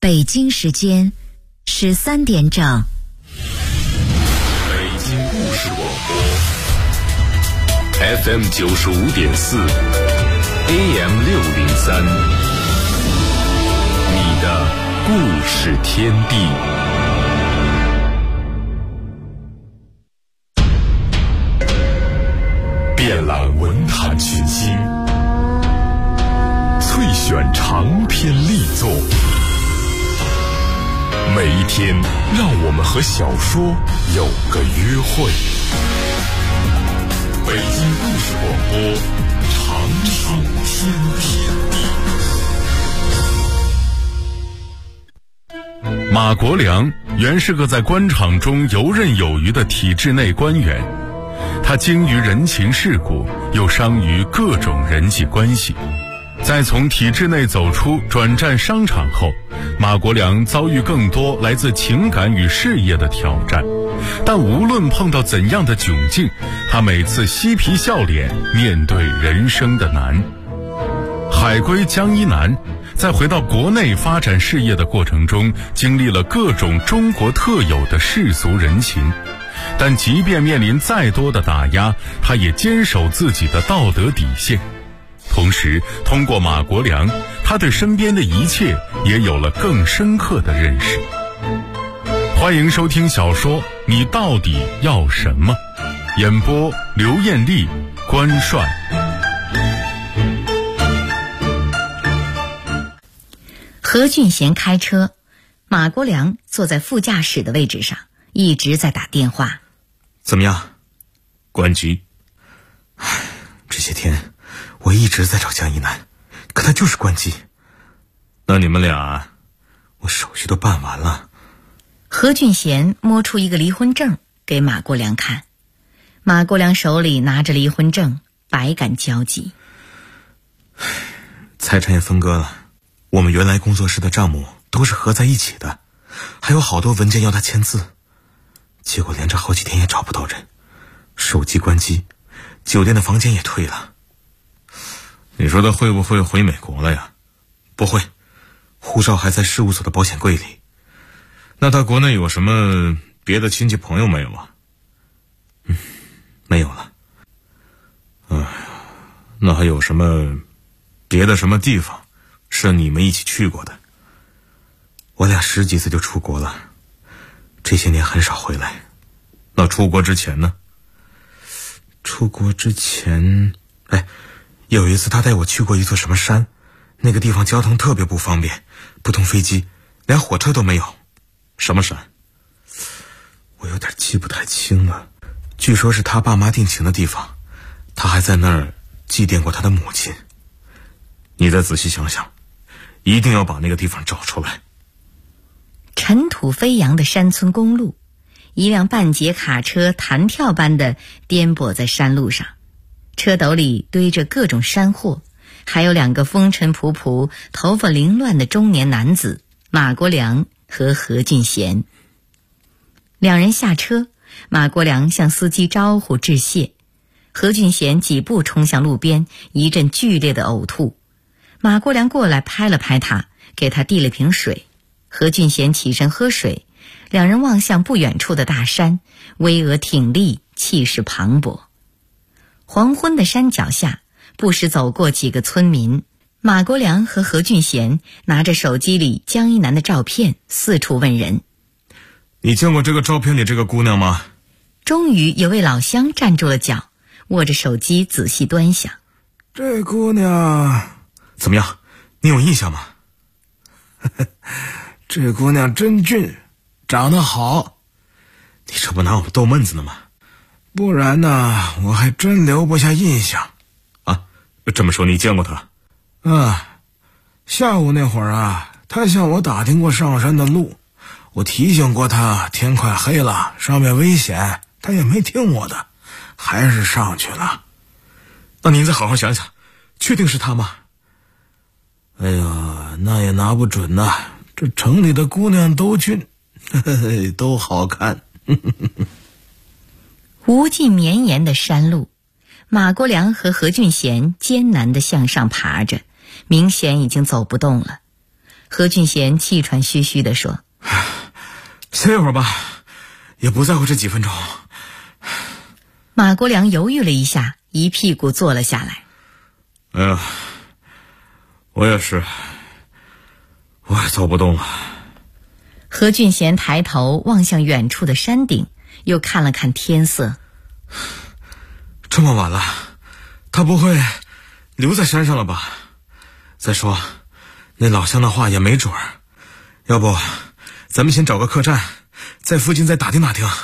北京时间13点整。 北京故事广播 FM 95.4 AM 603，你的故事天地。遍览文坛群星，萃选长篇力作，每一天让我们和小说有个约会。北京故事广播，长长天地。马国良原是个在官场中游刃有余的体制内官员，他精于人情世故，又商于各种人际关系。在从体制内走出转战商场后，马国良遭遇更多来自情感与事业的挑战，但无论碰到怎样的窘境，他每次嬉皮笑脸面对人生的难。海归江一南在回到国内发展事业的过程中，经历了各种中国特有的世俗人情，但即便面临再多的打压，他也坚守自己的道德底线。同时通过马国良，他对身边的一切也有了更深刻的认识。欢迎收听小说《你到底要什么》，演播刘艳丽、关帅。 何俊贤开车，马国良坐在副驾驶的位置上，一直在打电话。 怎么样？关机。这些天我一直在找江一南，可他就是关机。那你们俩，我手续都办完了。 何俊贤摸出一个离婚证给马国良看，马国良手里拿着离婚证，百感交集。 财产也分割了，我们原来工作室的账目都是合在一起的，还有好多文件要他签字，结果连着好几天也找不到人，手机关机，酒店的房间也退了。你说他会不会回美国了呀？不会，护照还在事务所的保险柜里。那他国内有什么别的亲戚朋友没有啊？没有了。那还有什么别的什么地方是你们一起去过的？我俩10几次就出国了，这些年很少回来。那出国之前呢？出国之前，有一次他带我去过一座什么山，那个地方交通特别不方便，不通飞机，连火车都没有。什么山？我有点记不太清了，据说是他爸妈定情的地方，他还在那儿祭奠过他的母亲。你再仔细想想，一定要把那个地方找出来。 尘土飞扬的山村公路，一辆半截卡车弹跳般的颠簸在山路上，车斗里堆着各种山货，还有2个风尘仆仆、头发凌乱的中年男子马国良和何俊贤。2人下车，马国良向司机招呼致谢，何俊贤几步冲向路边，一阵剧烈的呕吐。马国良过来拍了拍他，给他递了瓶水。何俊贤起身喝水，2人望向不远处的大山，巍峨挺立，气势磅礴。黄昏的山脚下，不时走过几个村民。马国良和何俊贤拿着手机里江一南的照片，四处问人。 你见过这个照片里这个姑娘吗？ 终于有位老乡站住了脚，握着手机仔细端详。 这姑娘怎么样？你有印象吗？ 这姑娘真俊，长得好。 你这不拿我们逗闷子呢吗？ 不然呢，我还真留不下印象。 这么说你见过她？ 下午那会儿啊，她向我打听过上山的路，我提醒过她天快黑了，上面危险，她也没听我的，还是上去了。 那您再好好想想，确定是她吗？ 哎呀，那也拿不准呐，这城里的姑娘都俊，都好看。 无尽绵延的山路，马国良和何俊贤艰难地向上爬着，明显已经走不动了。 何俊贤气喘吁吁地说：“ 歇一会儿吧，也不在乎这几分钟。” 马国良犹豫了一下，一屁股坐了下来。 哎呀，我也是，我也走不动了。 何俊贤抬头望向远处的山顶，又看了看天色。 这么晚了，他不会留在山上了吧？再说，那老乡的话也没准儿。要不，咱们先找个客栈，在附近再打听打听。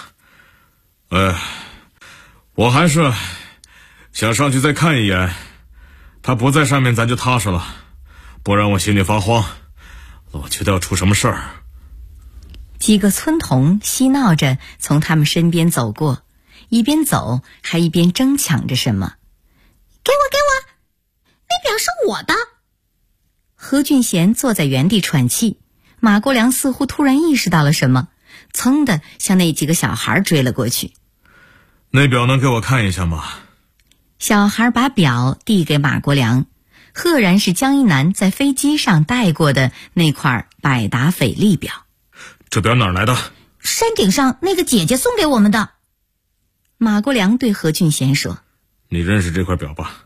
我还是想上去再看一眼。他不在上面，咱就踏实了，不然我心里发慌，我觉得要出什么事儿。 几个村童嬉闹着从他们身边走过，一边走还一边争抢着什么。 给我，那表是我的。 何俊贤坐在原地喘气，马国良似乎突然意识到了什么，噌地向那几个小孩追了过去。 那表能给我看一下吗？ 小孩把表递给马国良，赫然是江一南在飞机上带过的那块百达翡丽表。 这表哪儿来的？ 山顶上那个姐姐送给我们的。 马国良对何俊贤说：“ 你认识这块表吧？”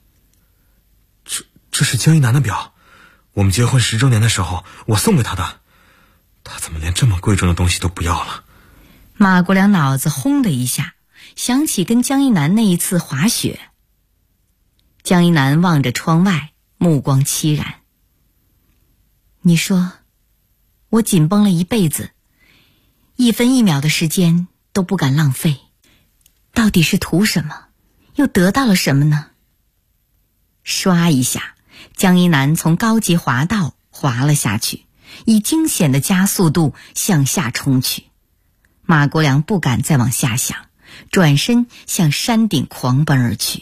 这是江一南的表，我们结婚10周年的时候我送给他的。他怎么连这么贵重的东西都不要了？ 马国良脑子轰的一下，想起跟江一南那一次滑雪。江一南望着窗外，目光凄然。你说，我紧绷了一辈子，1分1秒的时间都不敢浪费，到底是图什么，又得到了什么呢？唰一下，江一南从高级滑道滑了下去，以惊险的加速度向下冲去。马国良不敢再往下想，转身向山顶狂奔而去。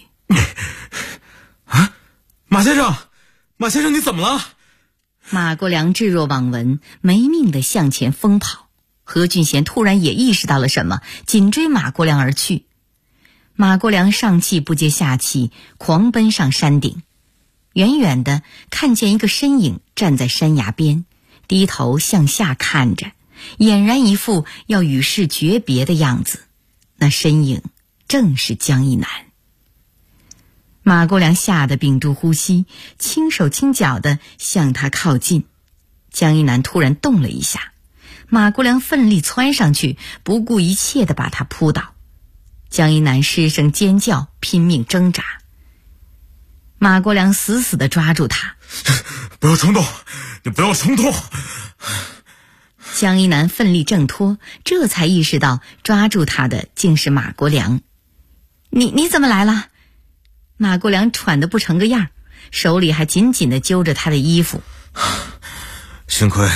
马先生你怎么了？ 马国良置若罔闻，没命地向前疯跑。何俊贤突然也意识到了什么，紧追马国良而去。马国良上气不接下气，狂奔上山顶。远远地看见一个身影站在山崖边，低头向下看着，俨然一副要与世诀别的样子。那身影正是江一南。马国良吓得屏住呼吸，轻手轻脚地向他靠近。江一南突然动了一下，马国良奋力窜上去，不顾一切地把他扑倒。江一南失声尖叫，拼命挣扎。马国良死死地抓住他。 不要冲动，你不要冲动。 江一南奋力挣脱，这才意识到抓住他的竟是马国良。你怎么来了？马国良喘得不成个样，手里还紧紧地揪着他的衣服。 幸亏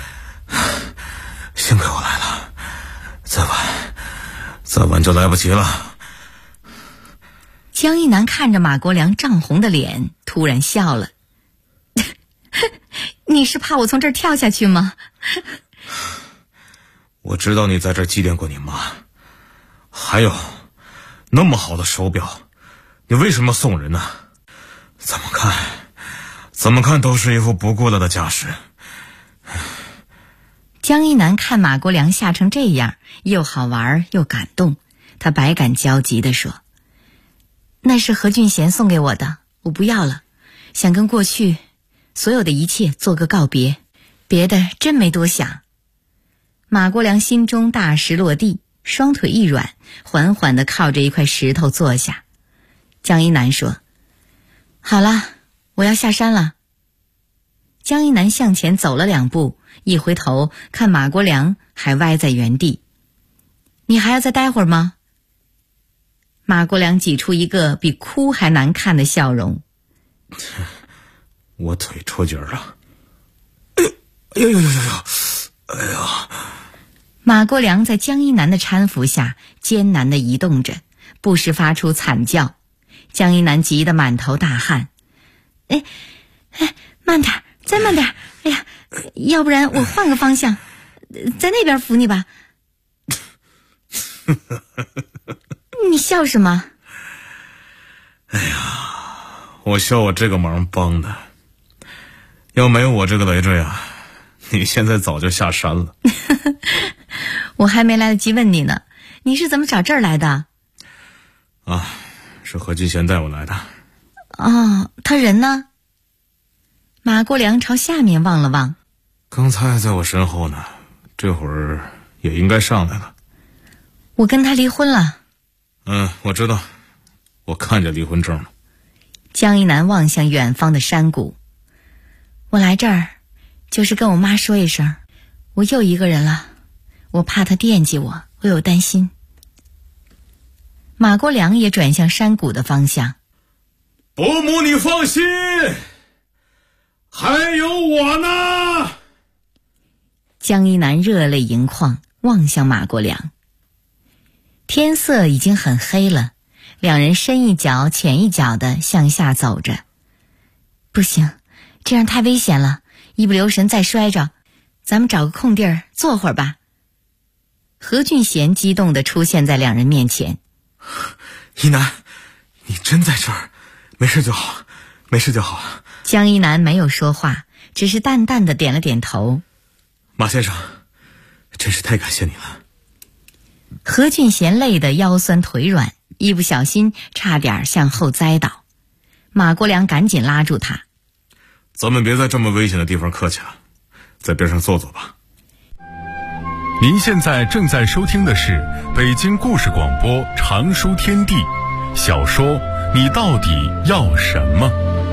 我来了，再晚就来不及了。 江一南看着马国良涨红的脸，突然笑了。你是怕我从这儿跳下去吗？ 我知道你在这儿祭奠过你妈，还有那么好的手表，你为什么送人呢？怎么看都是一副不顾了的架势。 江一南看马国良吓成这样，又好玩又感动，他百感交集地说：“那是何俊贤送给我的，我不要了，想跟过去所有的一切做个告别，别的真没多想。”马国良心中大石落地，双腿一软，缓缓地靠着一块石头坐下。江一南说：“好了，我要下山了。”江一南向前走了2步，一回头看马国良还歪在原地。“你还要再待会儿吗？”马国良挤出一个比哭还难看的笑容。 “我腿抽筋了。”“哎呦！哎呀！” 马国良在江一南的搀扶下艰难地移动着，不时发出惨叫。江一南急得满头大汗。“慢点，再慢点！哎呀，要不然我换个方向，在那边扶你吧。”你笑什么？ 哎呀，我笑我这个忙帮的。 要没有我这个累赘啊，你现在早就下山了。 我还没来得及问你呢，你是怎么找这儿来的？ 啊，是何俊贤带我来的。 哦，他人呢？马国良朝下面望了望。 刚才在我身后呢，这会儿也应该上来了。 我跟他离婚了。 我知道，我看见离婚证了。 江一南望向远方的山谷。我来这儿就是跟我妈说一声，我又一个人了，我怕她惦记我，我有担心。马国良也转向山谷的方向。 伯母你放心，还有我呢。 江一南热泪盈眶，望向马国良。天色已经很黑了，两人深一脚浅一脚地向下走着。不行，这样太危险了，一不留神再摔着。咱们找个空地儿坐会儿吧。何俊贤激动地出现在两人面前。 一南，你真在这儿？没事就好，没事就好。 江一南没有说话，只是淡淡地点了点头。 马先生，真是太感谢你了。 何俊贤累得腰酸腿软，一不小心差点向后栽倒。马国良赶紧拉住他。 咱们别在这么危险的地方客气了，在边上坐坐吧。 您现在正在收听的是北京故事广播长书天地小说你到底要什么？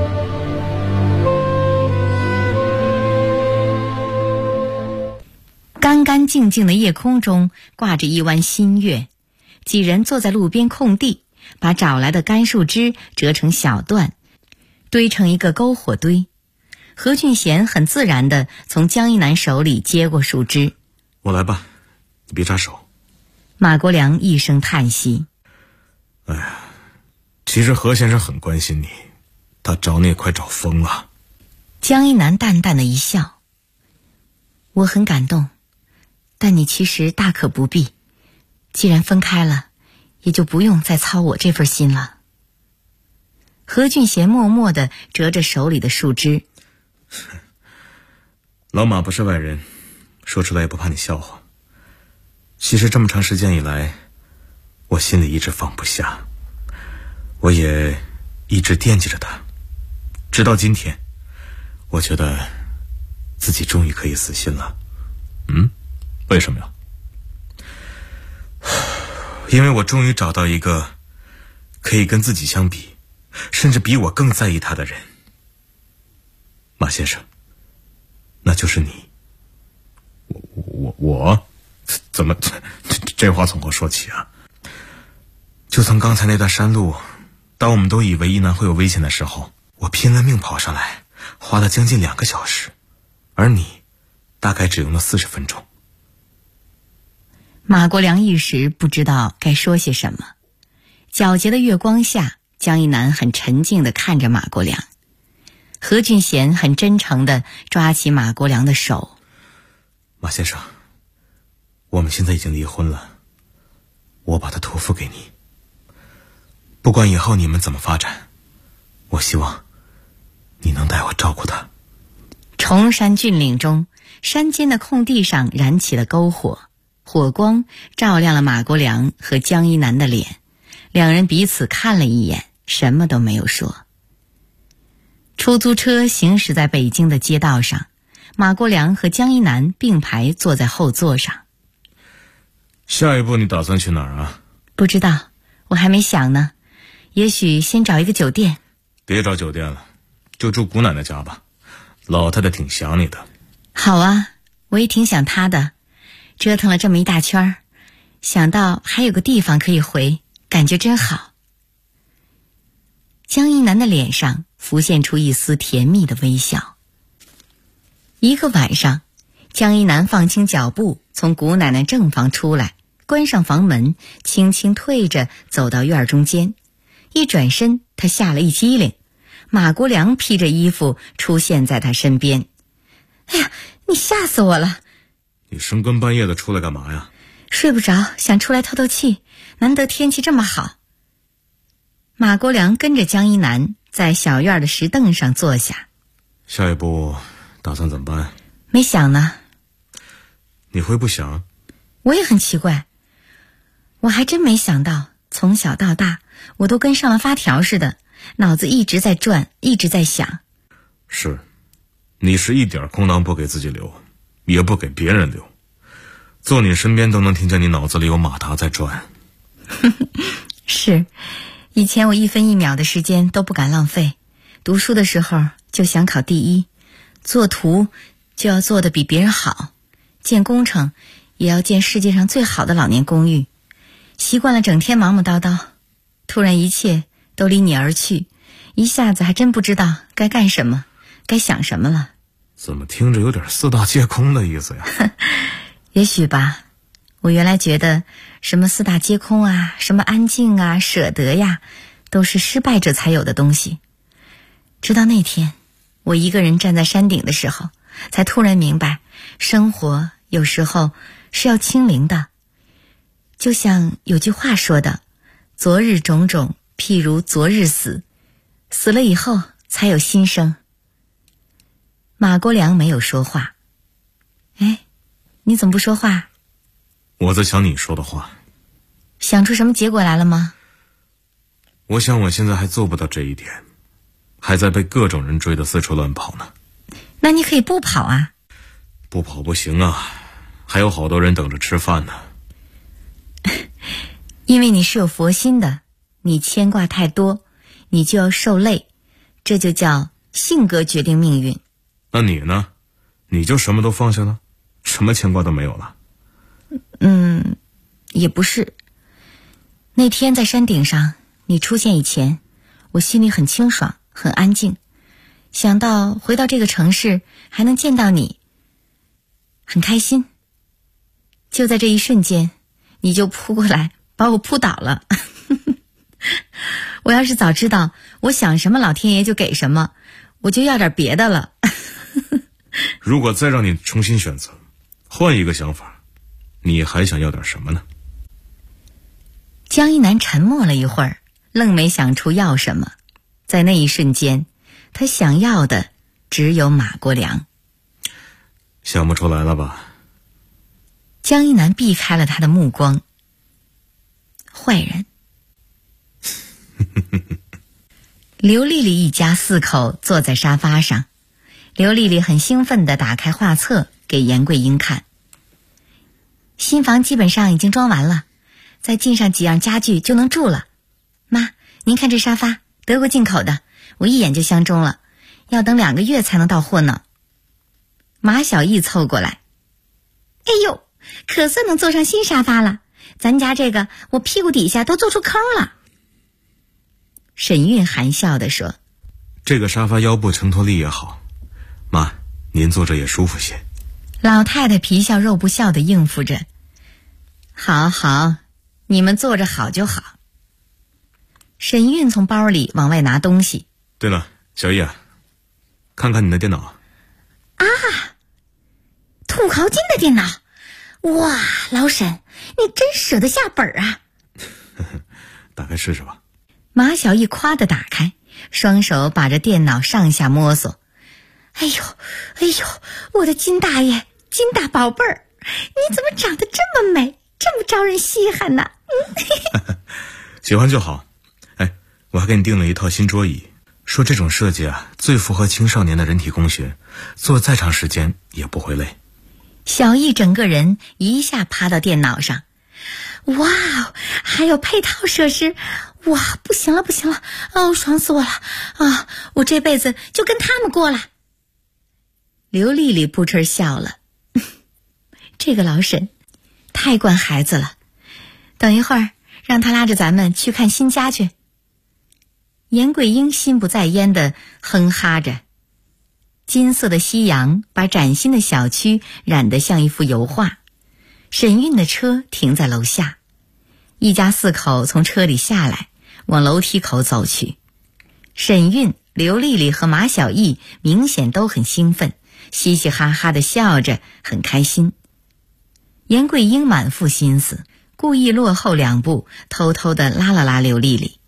干干净净的夜空中挂着一弯新月，几人坐在路边空地，把找来的干树枝折成小段，堆成一个篝火堆。何俊贤很自然地从江一南手里接过树枝。 我来吧，你别扎手。 马国良一声叹息。 哎呀，其实何先生很关心你，他找你也快找疯了。 江一南淡淡的一笑。我很感动，但你其实大可不必，既然分开了，也就不用再操我这份心了。何俊贤默默地折着手里的树枝。 老马不是外人，说出来也不怕你笑话。其实这么长时间以来，我心里一直放不下，我也一直惦记着他，直到今天，我觉得自己终于可以死心了。为什么呀？因为我终于找到一个可以跟自己相比，甚至比我更在意他的人。马先生，那就是你。我怎么这话从何说起啊？就从刚才那段山路，当我们都以为一南会有危险的时候，我拼了命跑上来，花了将近2个小时，而你大概只用了40分钟。 马国良一时不知道该说些什么。皎洁的月光下，江一南很沉静地看着马国良。何俊贤很真诚地抓起马国良的手。 马先生，我们现在已经离婚了，我把他托付给你。不管以后你们怎么发展，我希望你能代我照顾他。 崇山峻岭中，山间的空地上燃起了篝火，火光照亮了马国良和江一南的脸，两人彼此看了一眼，什么都没有说。出租车行驶在北京的街道上，马国良和江一南并排坐在后座上。 下一步你打算去哪儿啊？ 不知道，我还没想呢。也许先找一个酒店。 别找酒店了，就住姑奶奶家吧，老太太挺想你的。 好啊，我也挺想她的。折腾了这么一大圈，想到还有个地方可以回，感觉真好。江一南的脸上浮现出一丝甜蜜的微笑。一个晚上，江一南放轻脚步从姑奶奶正房出来，关上房门，轻轻退着走到院中间。一转身，他吓了一激灵，马国良披着衣服出现在他身边。哎呀，你吓死我了！ 你深更半夜的出来干嘛呀？ 睡不着，想出来透透气，难得天气这么好。马国良跟着江一南在小院的石凳上坐下。 下一步打算怎么办？ 没想呢。 你会不想？ 我也很奇怪，我还真没想到，从小到大我都跟上了发条似的，脑子一直在转，一直在想。 是，你是一点空档不给自己留，也不给别人留，坐你身边都能听见你脑子里有马达在转。 是，以前我一分一秒的时间都不敢浪费，读书的时候就想考第一，做图就要做得比别人好，建工程也要建世界上最好的老年公寓，习惯了整天忙忙叨叨，突然一切都离你而去，一下子还真不知道该干什么，该想什么了。 怎么听着有点四大皆空的意思呀？ 也许吧，我原来觉得什么四大皆空啊，什么安静啊，舍得呀，都是失败者才有的东西。直到那天，我一个人站在山顶的时候，才突然明白，生活有时候是要清零的。就像有句话说的，昨日种种，譬如昨日死，死了以后才有新生。马国良没有说话。哎，你怎么不说话？ 我在想你说的话。 想出什么结果来了吗？ 我想我现在还做不到这一点，还在被各种人追得四处乱跑呢。 那你可以不跑啊。 不跑不行啊，还有好多人等着吃饭呢。 因为你是有佛心的，你牵挂太多，你就要受累，这就叫性格决定命运。 那你呢？你就什么都放下了，什么牵挂都没有了？ 也不是。那天在山顶上，你出现以前，我心里很清爽，很安静。想到回到这个城市还能见到你，很开心。就在这一瞬间，你就扑过来把我扑倒了。我要是早知道我想什么老天爷就给什么，我就要点别的了。 如果再让你重新选择，换一个想法，你还想要点什么呢？ 江一南沉默了一会儿，愣没想出要什么。在那一瞬间，他想要的只有马国良。 想不出来了吧？ 江一南避开了他的目光。坏人。刘丽丽一家4口坐在沙发上，刘丽丽很兴奋地打开画册给严桂英看。新房基本上已经装完了，再进上几样家具就能住了。妈，您看这沙发，德国进口的，我一眼就相中了，要等2个月才能到货呢。马小艺凑过来，哎呦，可算能坐上新沙发了，咱家这个我屁股底下都做出坑了。沈韵含笑地说， 这个沙发腰部承托力也好，妈，您坐着也舒服些。 老太太皮笑肉不笑地应付着，好好，你们坐着好就好。沈韵从包里往外拿东西。 对了，小易啊，看看你的电脑。 啊，土豪金的电脑，哇，老沈，你真舍得下本啊。 打开试试吧。 马小艺夸地打开，双手把着电脑上下摸索。哎呦，哎呦，我的金大爷，金大宝贝儿，你怎么长得这么美，这么招人稀罕呢？ 喜欢就好。哎，我还给你订了一套新桌椅，说这种设计啊，最符合青少年的人体工学，坐再长时间也不会累。 小艺整个人一下趴到电脑上。哇，还有配套设施，哇，不行了不行了，哦，爽死我了啊！我这辈子就跟他们过了。刘丽丽扑哧笑了，这个老沈太惯孩子了，等一会儿让他拉着咱们去看新家去。严桂英心不在焉地哼哈着，金色的夕阳把崭新的小区染得像一幅油画。沈韵的车停在楼下，一家4口从车里下来，往楼梯口走去。沈韵、刘丽丽和马小艺明显都很兴奋，嘻嘻哈哈地笑着，很开心。严桂英满腹心思，故意落后2步，偷偷地拉了拉刘丽丽。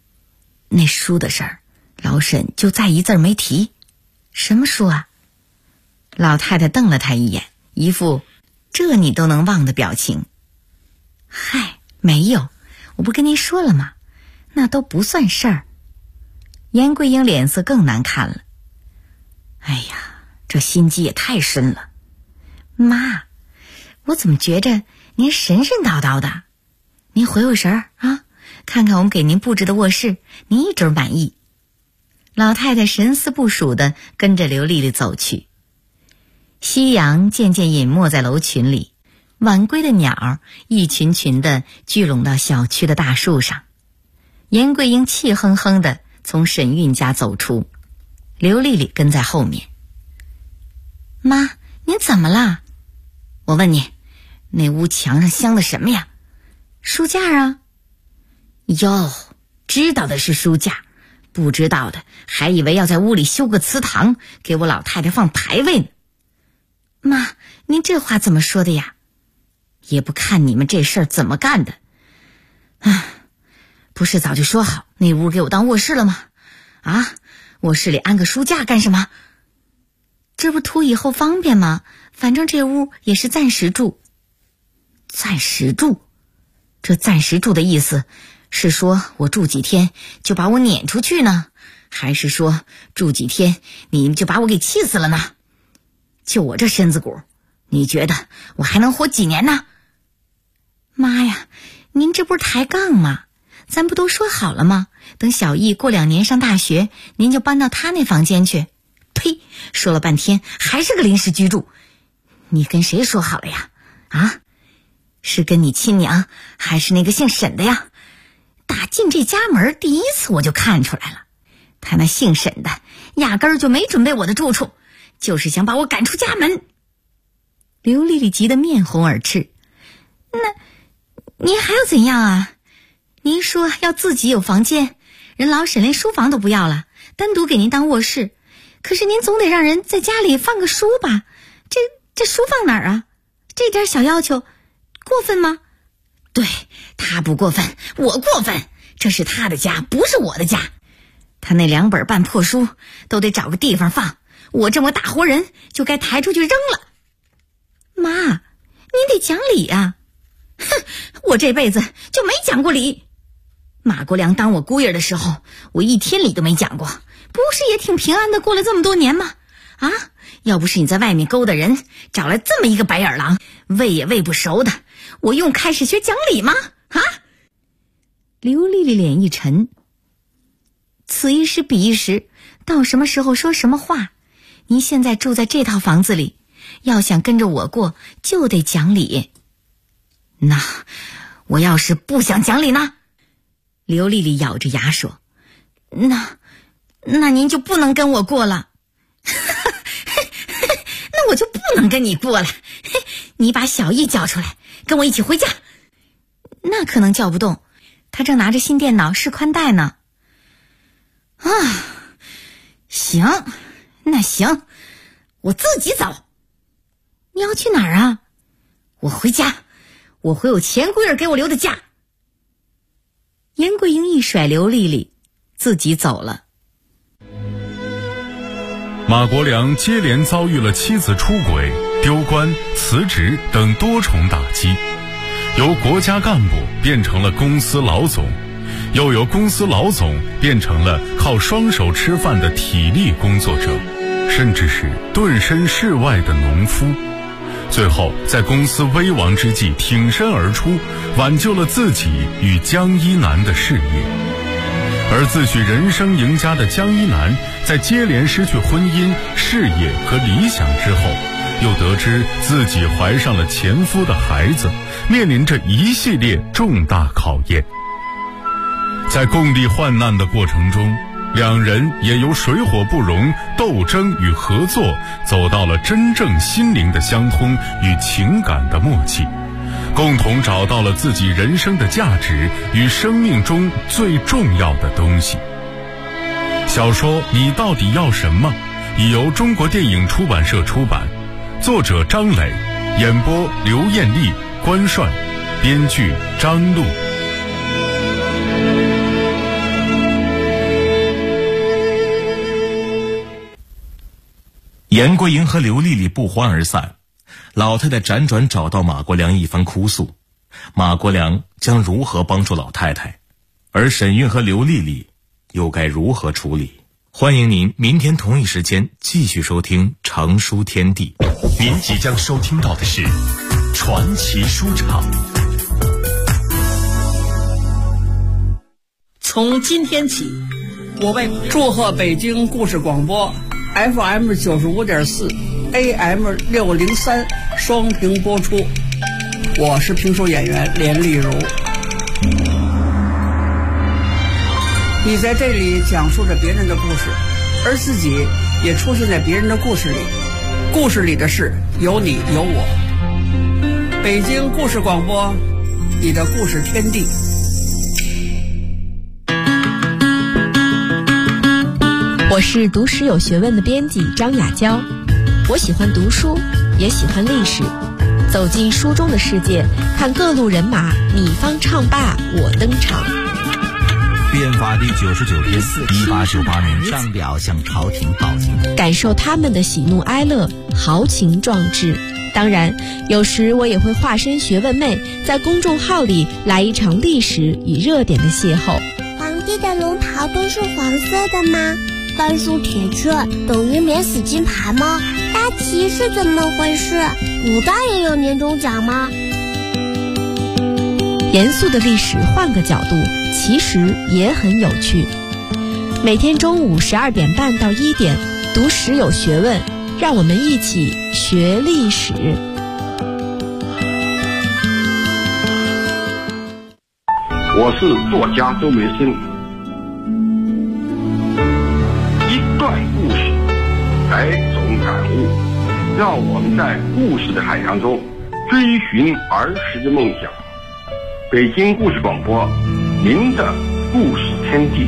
那书的事儿，老沈就再一字没提。什么书啊？ 老太太瞪了他一眼，一副这你都能忘的表情。嗨，没有，我不跟您说了吗？那都不算事儿。严桂英脸色更难看了。哎呀，这心机也太深了。妈，我怎么觉着您神神叨叨的？您回回神儿啊，看看我们给您布置的卧室，您一准满意。老太太神思不属地跟着刘丽丽走去。夕阳渐渐隐没在楼群里，晚归的鸟一群群地聚拢到小区的大树上。严桂英气哼哼地从沈韵家走出，刘丽丽跟在后面。妈，您怎么了？我问你，那屋墙上镶的什么呀？书架啊。哟，知道的是书架，不知道的还以为要在屋里修个祠堂，给我老太太放牌位呢。妈，您这话怎么说的呀？也不看你们这事儿怎么干的。不是早就说好那屋给我当卧室了吗？啊，卧室里安个书架干什么？这不图以后方便吗？反正这屋也是暂时住。暂时住？这暂时住的意思是说我住几天就把我撵出去呢，还是说住几天你们就把我给气死了呢？就我这身子骨，你觉得我还能活几年呢？妈呀，您这不是抬杠吗？咱不都说好了吗？等小艺过2年上大学，您就搬到他那房间去。呸，说了半天还是个临时居住。你跟谁说好了呀？啊，是跟你亲娘还是那个姓沈的呀？打进这家门第一次我就看出来了，他那姓沈的压根儿就没准备我的住处，就是想把我赶出家门。刘丽丽急得面红耳赤。那您还要怎样啊？您说要自己有房间，人老沈连书房都不要了，单独给您当卧室。可是您总得让人在家里放个书吧？这书放哪儿啊？这点小要求过分吗？对，他不过分，我过分。这是他的家，不是我的家。他那2本半破书都得找个地方放，我这么大活人就该抬出去扔了。妈，您得讲理啊。哼，我这辈子就没讲过理。马国良当我姑爷的时候，我一天理都没讲过，不是也挺平安的过了这么多年吗？啊，要不是你在外面勾搭人，找来这么一个白眼狼，喂也喂不熟的，我用开始学讲理吗？啊！刘丽丽脸一沉，此一时彼一时，到什么时候说什么话？您现在住在这套房子里，要想跟着我过，就得讲理。那我要是不想讲理呢？刘丽丽咬着牙说。那您就不能跟我过了。那我就不能跟你过了。你把小艺叫出来，跟我一起回家。那可能叫不动，他正拿着新电脑试宽带呢。啊，行，那行，我自己走。你要去哪儿啊？我回家，我回我前闺儿给我留的家。严桂英一甩刘丽丽，自己走了。 马国良接连遭遇了妻子出轨、丢官、辞职等多重打击，由国家干部变成了公司老总，又由公司老总变成了靠双手吃饭的体力工作者，甚至是遁身世外的农夫。最后在公司危亡之际挺身而出，挽救了自己与江一南的事业。而自诩人生赢家的江一南，在接连失去婚姻、事业和理想之后，又得知自己怀上了前夫的孩子，面临着一系列重大考验。在共历患难的过程中，两人也由水火不容、斗争与合作，走到了真正心灵的相通与情感的默契，共同找到了自己人生的价值与生命中最重要的东西。小说《你到底要什么》已由中国电影出版社出版，作者张磊，演播刘艳丽、关帅，编剧张璐。 严桂英和刘丽丽不欢而散，老太太辗转找到马国良一番哭诉，马国良将如何帮助老太太，而沈韵和刘丽丽又该如何处理？欢迎您明天同一时间继续收听成书天地。 您即将收听到的是传奇书场。 从今天起，我为祝贺北京故事广播 FM 95.4 AM 603双屏播出。我是评书演员连丽如。你在这里讲述着别人的故事，而自己也出现在别人的故事里。故事里的事有你有我。北京故事广播，你的故事天地。 我是读史有学问的编辑张雅娇，我喜欢读书，也喜欢历史，走进书中的世界，看各路人马，你方唱罢我登场。 编发第99篇，1898年上表向朝廷报警， 感受他们的喜怒哀乐，豪情壮志。当然，有时我也会化身学问妹，在公众号里来一场历史与热点的邂逅。 皇帝的龙袍都是黄色的吗？半素铁券等于免死金牌吗？大旗是怎么回事？古代也有年终奖吗？ 严肃的历史换个角度，其实也很有趣。每天中午12点半到1点，读史有学问，让我们一起学历史。 我是作家周梅生。一段故事，百种感悟，让我们在故事的海洋中追寻儿时的梦想。北京故事广播，您的故事天地。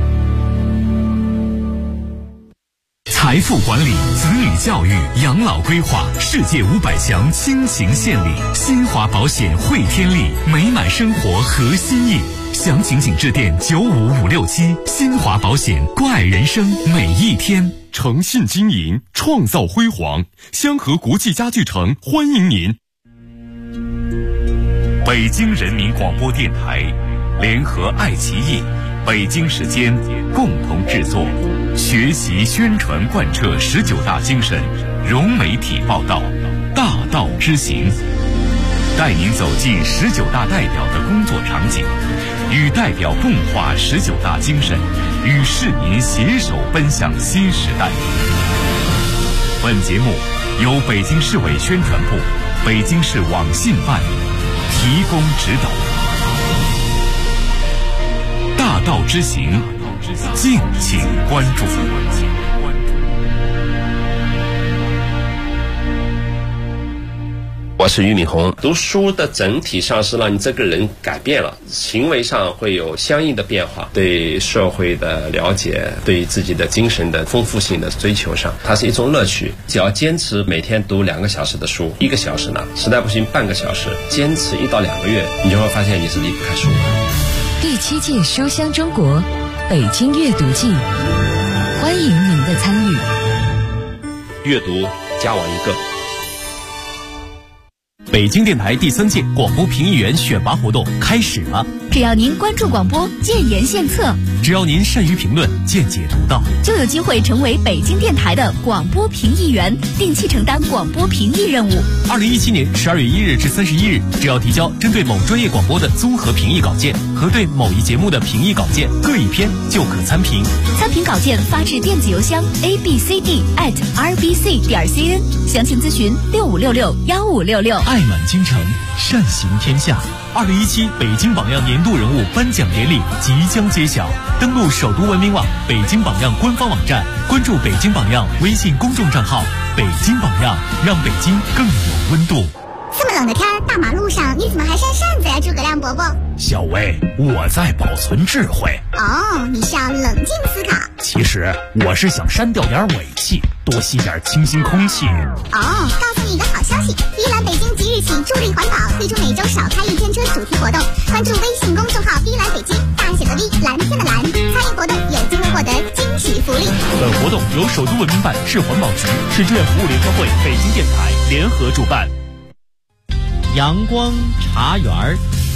财富管理、子女教育、养老规划，世界500强倾情献礼，新华保险汇天利，美满生活核心意。详情请致电95567，新华保险，关爱人生每一天。诚信经营，创造辉煌，香河国际家具城欢迎您。北京人民广播电台联合爱奇艺、北京时间共同制作，学习宣传贯彻19大精神，融媒体报道，大道之行，带您走进19大代表的工作场景，与代表共话19大精神，与市民携手奔向新时代。本节目由北京市委宣传部、北京市网信办提供指导。大道之行，敬请关注。 我是俞敏洪。读书的整体上是让你这个人改变了，行为上会有相应的变化，对社会的了解，对自己的精神的丰富性的追求上，它是一种乐趣。只要坚持每天读2个小时的书，1个小时呢，实在不行半个小时，坚持1到2个月，你就会发现你是离不开书。 第7届书香中国北京阅读季，欢迎您的参与。 阅读加我1个。 北京电台第3届广播评议员选拔活动开始了。 只要您关注广播，建言献策； 只要您善于评论，见解独到， 就有机会成为北京电台的广播评议员，定期承担广播评议任务。 2017年12月1日至31日，只要提交针对某专业广播的综合评议稿件和对某一节目的评议稿件各1篇，就可参评。 参评稿件发至电子邮箱 abcd@rbc.cn， 详情咨询65661566。 爱满京城，善行天下。2017北京榜样年度人物颁奖典礼即将揭晓，登录首都文明网、北京榜样官方网站，关注北京榜样微信公众账号，北京榜样，让北京更有温度。 这么冷的天，大马路上你怎么还扇扇子呀，诸葛亮伯伯？ 小薇，我在保存智慧。 哦，你是要冷静思考。 其实我是想删掉点尾气，多吸点清新空气。 哦，告诉你一个好消息，依兰北京即日起助力环保，推出每周少开1天车主题活动，关注微信公众号依兰北京，大写的 V， 蓝天的蓝，参与活动有机会获得惊喜福利。 本活动由首都文明办、市环保局、市志愿服务联合会、北京电台联合主办。 阳光茶园儿，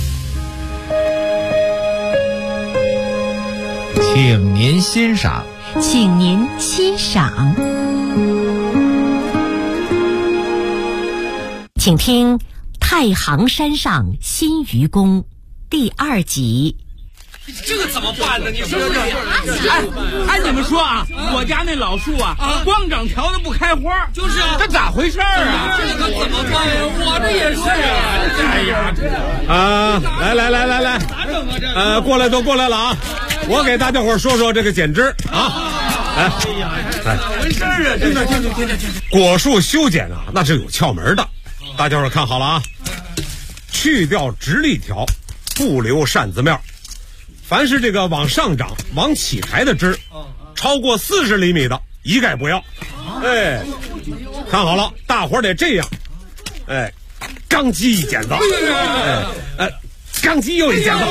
请您欣赏， 请您欣赏，请听《太行山上新愚公》第2集。 这个怎么办呢？你说哎，你们说啊，我家那老树啊，光长条子不开花，就是啊，这咋回事啊？这可怎么办呀？我这也是啊！来，过来都过来了啊！我给大家伙说说这个剪枝啊！来， 咋回事啊？这果树修剪啊，那是有窍门的，大家伙看好了啊！去掉直立条，不留扇子面。凡是这个往上涨、往起抬的枝，超过40厘米的，一概不要。哎，看好了，大伙得这样。哎，钢击一剪子，钢击又一剪子。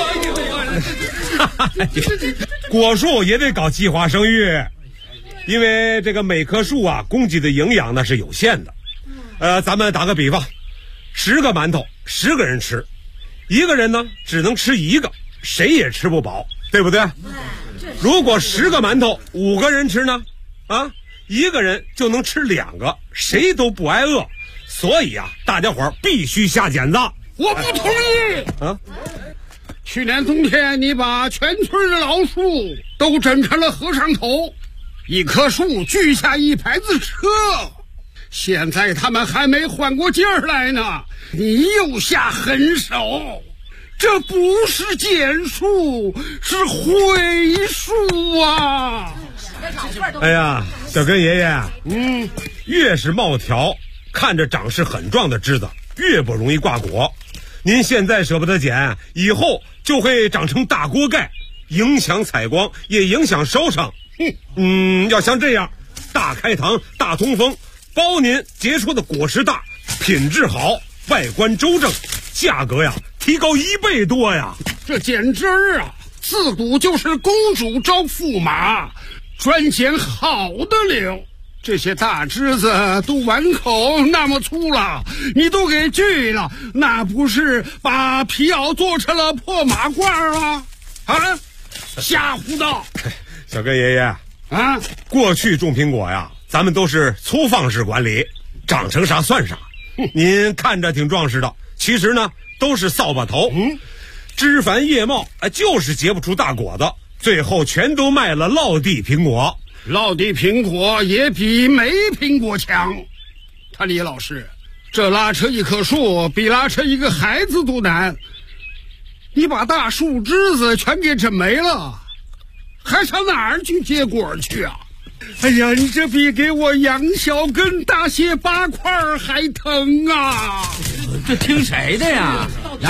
果树也得搞计划生育，因为这个每棵树啊，供给的营养呢是有限的。咱们打个比方，10个馒头，10个人吃，一个人呢只能吃1个。谁也吃不饱，对不对？如果10个馒头5个人吃呢？一个人就能吃2个，谁都不挨饿。所以啊，大家伙必须下剪子。 我不同意啊！去年冬天你把全村的老树都整成了和尚头，一棵树锯下一排子车。现在他们还没缓过劲儿来呢，你又下狠手。这不是剪树，是毁树啊！ 哎呀，小根爷爷，越是冒条，看着长势很壮的枝子，越不容易挂果。您现在舍不得剪，以后就会长成大锅盖，影响采光，也影响收成。要像这样，大开膛、大通风，包您结出的果实大，品质好，外观周正，价格呀提高1倍多呀！ 这剪枝儿啊，自古就是公主招驸马，专剪好的留。这些大枝子都碗口那么粗了，你都给锯了，那不是把皮袄做成了破马褂啊？瞎胡闹！ 小根爷爷啊，过去种苹果呀，咱们都是粗放式管理，长成啥算啥。您看着挺壮实的，其实呢都是扫把头，枝繁叶茂，就是结不出大果子，最后全都卖了落地苹果。 落地苹果也比没苹果强。他李老师，这拉扯一棵树比拉扯一个孩子都难，你把大树枝子全给整没了，还上哪儿去结果去啊？哎呀，你这比给我杨小根大卸8块还疼啊！ 这听谁的呀？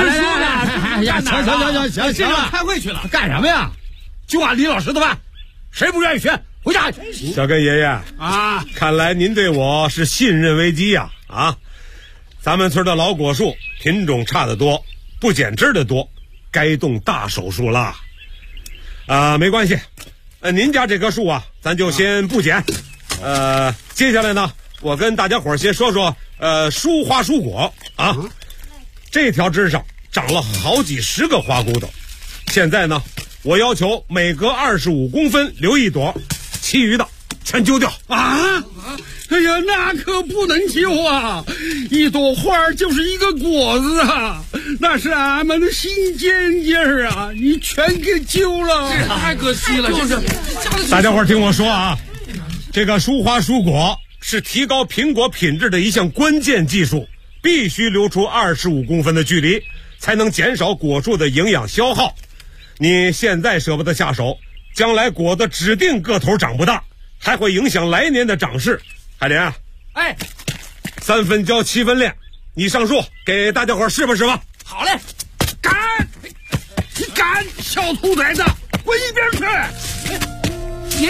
行了， 开会去了，干什么呀？就按李老师的办，谁不愿意学回家。 小根爷爷啊，看来您对我是信任危机呀！咱们村的老果树品种差得多，不剪枝的多，该动大手术了。没关系。您家这棵树啊，咱就先不剪。接下来呢，我跟大家伙先说说疏花疏果啊。这条枝上长了好几10个花骨朵，现在呢，我要求每隔25公分留一朵，其余的全揪掉啊！哎呀，那可不能揪啊！一朵花就是一个果子啊，那是俺们的新尖尖啊！你全给揪了， 这太可惜了。就是大家伙听我说啊，这个疏花疏果是提高苹果品质的一项关键技术，必须留出25公分的距离，才能减少果树的营养消耗。你现在舍不得下手，将来果子指定个头长不大，还会影响来年的长势。海莲啊，3分教7分练，你上树给大家伙示范示范。 好嘞， 干！你干，小兔崽子，滚一边去！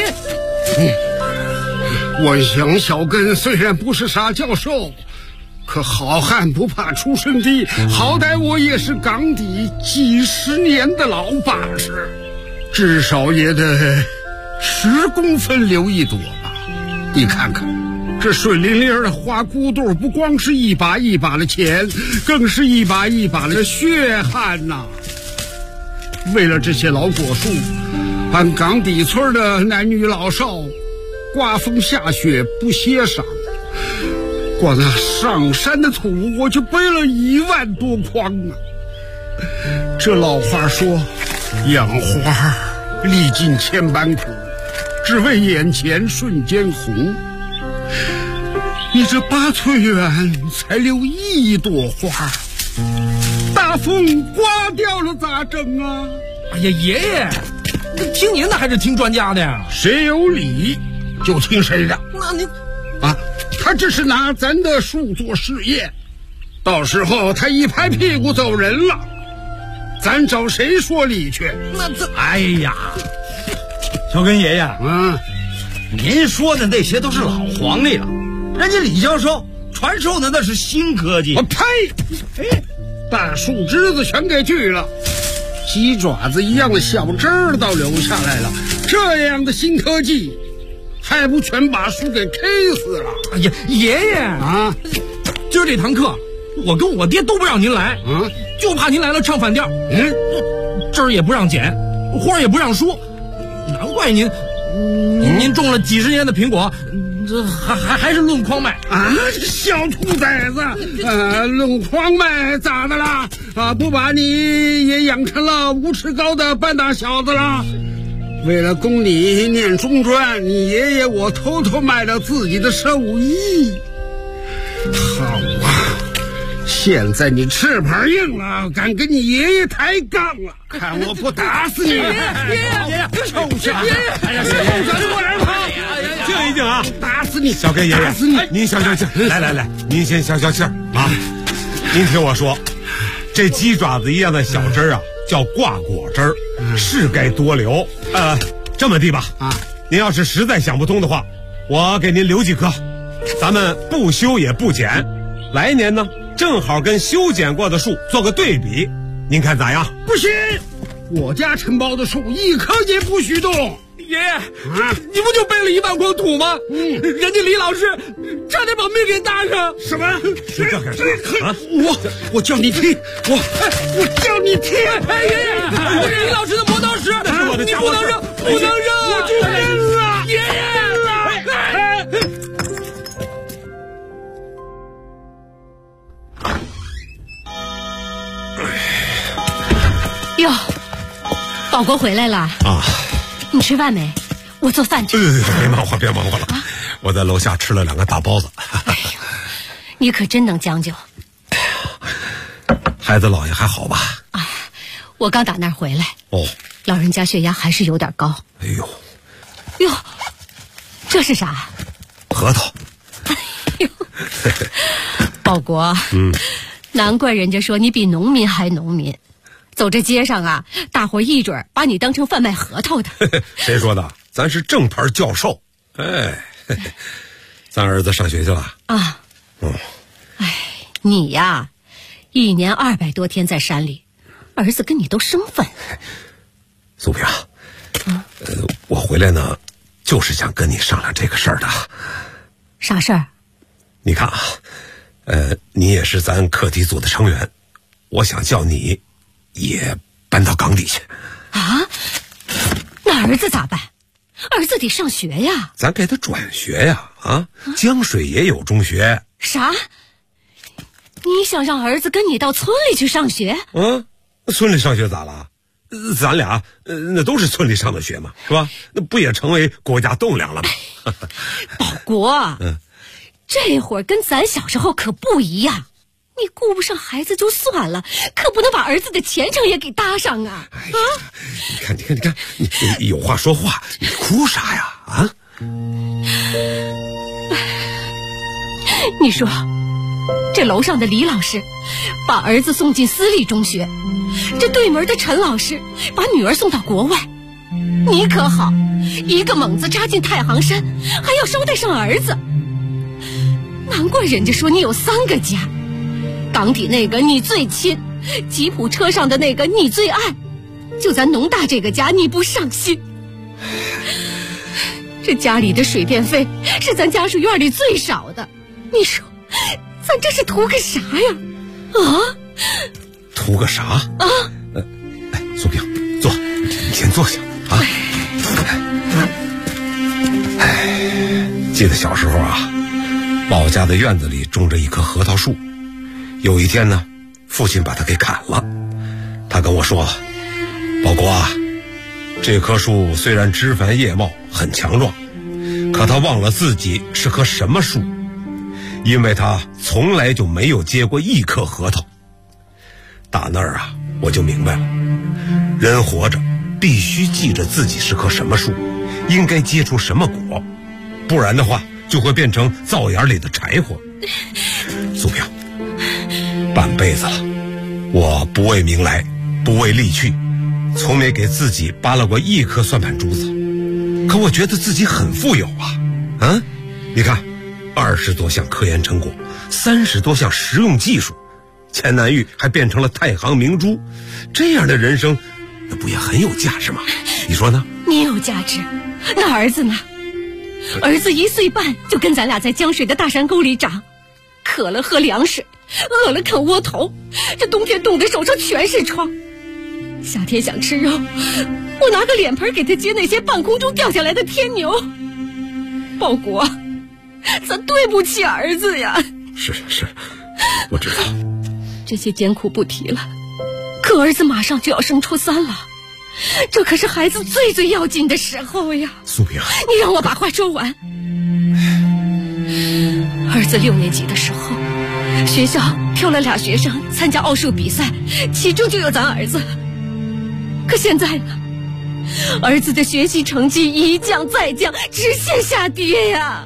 我杨小根虽然不是啥教授，可好汉不怕出身低，好歹我也是岗底几10年的老把式，至少也得 10公分留一朵吧。你看看，这水灵灵的花骨朵，不光是一把一把的钱，更是一把一把的血汗呐。为了这些老果树，俺岗底村的男女老少，刮风下雪不歇晌，光那上山的土我就背了1万多筐啊。这老话说，养花历尽千般苦，只为眼前瞬间红。你这8寸远才留1朵花，大风刮掉了咋整啊？ 哎呀，爷爷，听您的还是听专家的呀？ 谁有理就听谁的。 那您啊，他这是拿咱的树做试验，到时候他一拍屁股走人了，咱找谁说理去？ 那这，哎呀，小根爷爷，您说的那些都是老黄历了，人家李教授传授的那是新科技。 我呸！大树枝子全给锯了，鸡爪子一样的小枝儿倒留下来了，这样的新科技还不全把树给 K 死了？ 哎呀，爷爷啊，今儿这堂课我跟我爹都不让您来啊，就怕您来了唱反调。枝儿也不让剪，花也不让梳，难怪您种了几10年的苹果，这还是论筐卖啊！小兔崽子，论筐卖咋的啦？啊，不把你也养成了无耻高的半大小子啦？为了供你念中专，你爷爷我偷偷卖了自己的手艺。好啊，现在你翅膀硬了，敢跟你爷爷抬杠了，看我不打死你！爷爷，臭小子！哎呀，臭小子，过来吧！ 静一静啊！ 打死你！ 小根爷爷， 打死你！ 您消消气，来，您先消消气啊！您听我说，这鸡爪子一样的小枝儿啊，叫挂果枝儿，是该多留。这么地吧，您要是实在想不通的话，我给您留几棵，咱们不修也不剪，来年呢正好跟修剪过的树做个对比，您看咋样？ 不行，我家承包的树1棵也不许动。 爷爷，你不就背了1万筐土吗？人家李老师差点把命给搭上。 什么？ 这干什么啊？ 我叫你听，我叫你听。 哎，爷爷，我是李老师的磨刀石，你不能扔，不能扔！ 我就扔了， 爷爷。 哟，宝国回来了啊！ 你吃饭没？我做饭去。 别忙活了，我在楼下吃了2个大包子。 哎呦，你可真能将就。 孩子姥爷还好吧？ 啊，我刚打那儿回来。 哦， 老人家血压还是有点高。 哎呦， 哟，这是啥？ 核桃。 哎呦，宝国，难怪人家说你比农民还农民。走这街上啊，大伙一准把你当成贩卖核桃的。 谁说的？咱是正牌教授。咱儿子上学去了啊。哎，你呀，1年200多天在山里，儿子跟你都生分。 苏平，我回来呢，就是想跟你商量这个事儿的。 啥事儿？ 你看啊，你也是咱课题组的成员，我想叫你也搬到岗底去。 啊？那儿子咋办？儿子得上学呀。 咱给他转学呀！江水也有中学。 啥？你想让儿子跟你到村里去上学？ 村里上学咋了？咱俩那都是村里上的学嘛，是吧？那不也成为国家栋梁了吗？ 保国，这会儿跟咱小时候可不一样。你顾不上孩子就算了，可不能把儿子的前程也给搭上啊！ 你看，你有话说话，你哭啥呀？啊？ 你说，这楼上的李老师把儿子送进私立中学，这对门的陈老师把女儿送到国外，你可好，一个猛子扎进太行山，还要捎带上儿子。难怪人家说你有3个家。岗底那个你最亲，吉普车上的那个你最爱，就咱农大这个家你不上心。 这家里的水电费是咱家属院里最少的，你说咱这是图个啥呀？啊？ 图个啥？啊？苏萍，坐，你先坐下啊。记得小时候啊，老家的院子里种着一棵核桃树，有一天呢，父亲把它给砍了。他跟我说：“宝国啊，这棵树虽然枝繁叶茂，很强壮，可他忘了自己是棵什么树，因为他从来就没有结过一颗核桃。”打那儿啊，我就明白了，人活着必须记着自己是棵什么树，应该结出什么果，不然的话就会变成灶眼里的柴火。苏萍，半辈子了，我不为名来，不为利去，从没给自己扒拉过一颗算盘珠子，可我觉得自己很富有啊！你看，20多项科研成果，30多项实用技术，钱南玉还变成了太行明珠，这样的人生，那不也很有价值吗？你说呢？ 你有价值，那儿子呢？儿子1岁半就跟咱俩在江水的大山沟里长，渴了喝凉水，饿了啃窝头，这冬天冻得手上全是疮。夏天想吃肉，我拿个脸盆给他接那些半空中掉下来的天牛。报国，咱对不起儿子呀。 是，我知道。 这些艰苦不提了，可儿子马上就要升初3了，这可是孩子最要紧的时候呀。 苏萍， 你让我把话说完。儿子6年级的时候，学校挑了2学生参加奥数比赛，其中就有咱儿子。可现在呢，儿子的学习成绩一降再降，直线下跌呀。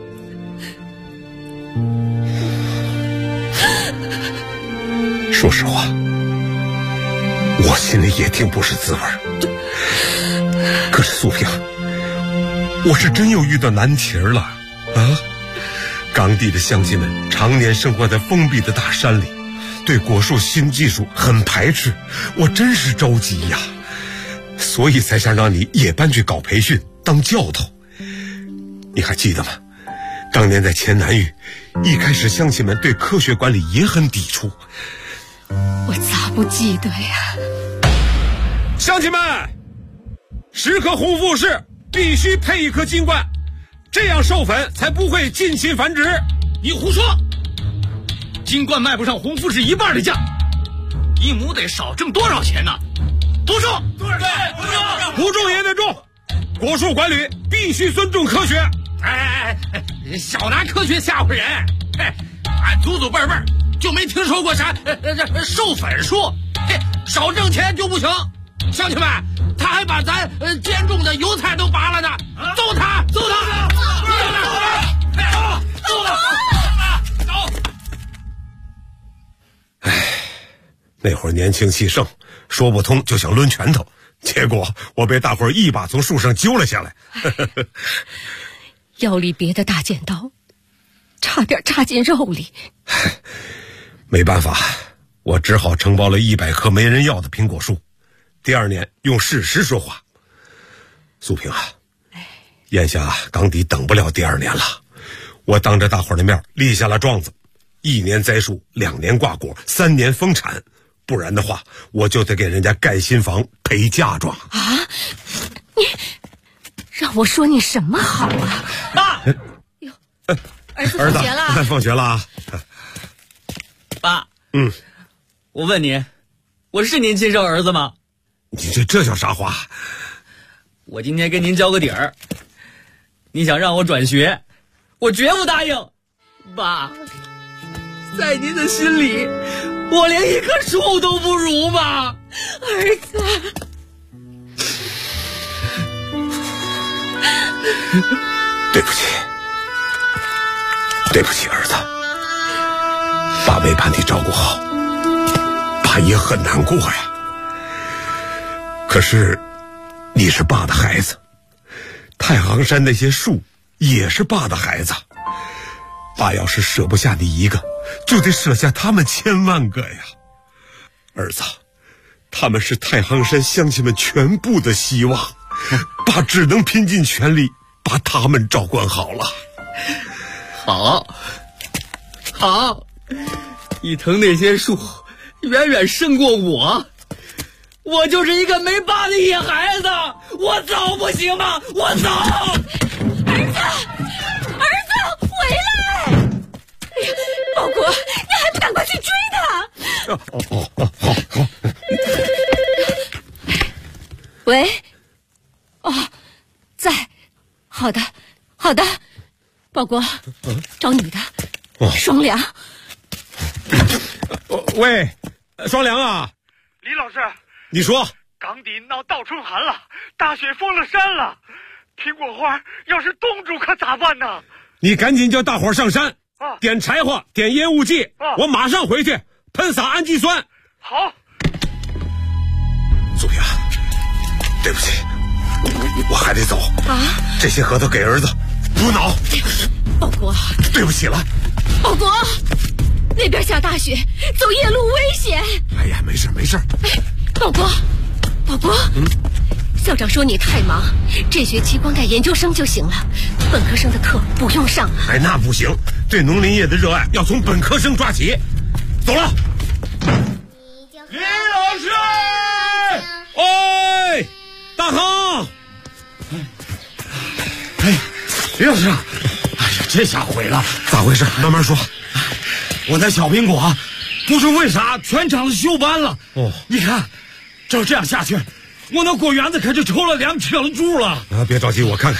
说实话，我心里也挺不是滋味。可是苏萍，我是真又遇到难题了啊！岗地的乡亲们常年生活在封闭的大山里，对果树新技术很排斥，我真是着急呀，所以才想让你也搬去搞培训当教头。你还记得吗？当年在钱南峪，一开始乡亲们对科学管理也很抵触。 我咋不记得呀？ 乡亲们，10颗红富士必须配1颗金冠，这样授粉才不会近亲繁殖。 你胡说！金冠卖不上红富士1半的价，1亩得少挣多少钱呢？不种， 不种也得种，果树管理必须尊重科学。 少拿科学吓唬人！俺祖祖辈辈就没听说过啥授粉术，少挣钱就不行。乡亲们，他还把咱监种的油菜都拔了呢，揍他！揍他！ 那会儿年轻气盛，说不通就想抡拳头，结果我被大伙儿一把从树上揪了下来。 腰里别的大剪刀，差点插进肉里。 没办法，我只好承包了100棵没人要的苹果树。第2年用事实说话。苏萍啊，眼下岗底等不了第2年了，我当着大伙儿的面立下了状子，1年栽树，2年挂果，3年丰产，不然的话我就得给人家盖新房赔嫁妆啊！你让我说你什么好啊？ 爸， 儿子放学了， 放学了啊！ 爸，我问你，我是您亲生儿子吗？ 你这叫啥话？ 我今天跟您交个底儿，你想让我转学，我绝不答应。爸，在您的心里，我连1棵树都不如吧？ 儿子， 对不起，对不起，儿子，爸没把你照顾好，爸也很难过呀。可是你是爸的孩子，太行山那些树也是爸的孩子，爸要是舍不下你1个，就得舍下他们1000万个呀。儿子，他们是太行山乡亲们全部的希望，爸只能拼尽全力把他们照管好了。 好，伊藤那些树远远胜过我就是一个没爸的野孩子，我走不行吗？我走。 儿子回来！宝国，你还不赶快去追他？ 好。 喂，在，好的，宝国，找你的，双良。 喂，双良啊， 李老师， 你说， 岗底闹倒春寒了，大雪封了山了，苹果花要是冻住可咋办呢？ 你赶紧叫大伙上山，点柴火，点烟雾剂，我马上回去喷洒氨基酸。 好。 祖牙，对不起，我还得走啊！ 这些核桃给儿子补脑。 宝国， 对不起了。 宝国，那边下大雪，走夜路危险。 哎呀，没事。 宝国，校长说你太忙，这学期光带研究生就行了，本科生的课不用上了。 哎，那不行，对农林业的热爱要从本科生抓起。走了。 李老师， 哎，大亨， 李老师，这下毁了， 咋回事？慢慢说。 我那小苹果不知为啥全场休班了。你看，照这样下去，我那果园子可就抽了2车的猪了。 别着急，我看看。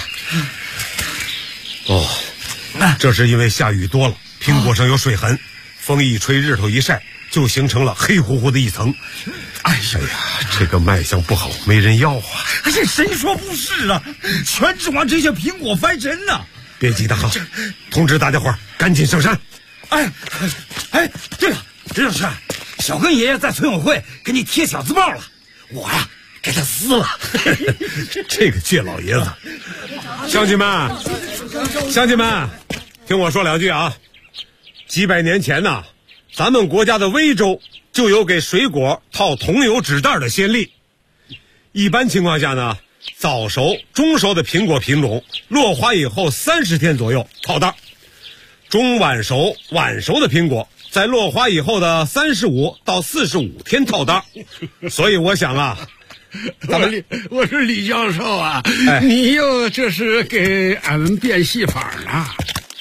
这是因为下雨多了，苹果上有水痕，风一吹，日头一晒，就形成了黑乎乎的一层。哎呀，这个卖相不好，没人要啊！ 哎呀，谁说不是啊？全指望这些苹果翻身呢。 别急，大亨，通知大家伙赶紧上山。 哎，对了，李老师，小根爷爷在村委会给你贴小字报了，我呀给他撕了。 这个倔老爷子，乡亲们，听我说两句啊。几百年前呢，咱们国家的威州就有给水果套桐油纸袋的先例。一般情况下呢，早熟、中熟的苹果品种落花以后30天左右套袋，中晚熟、晚熟的苹果在落花以后的35到45天套袋。所以我想啊， 我是李教授啊，你又这是给俺们变戏法呢？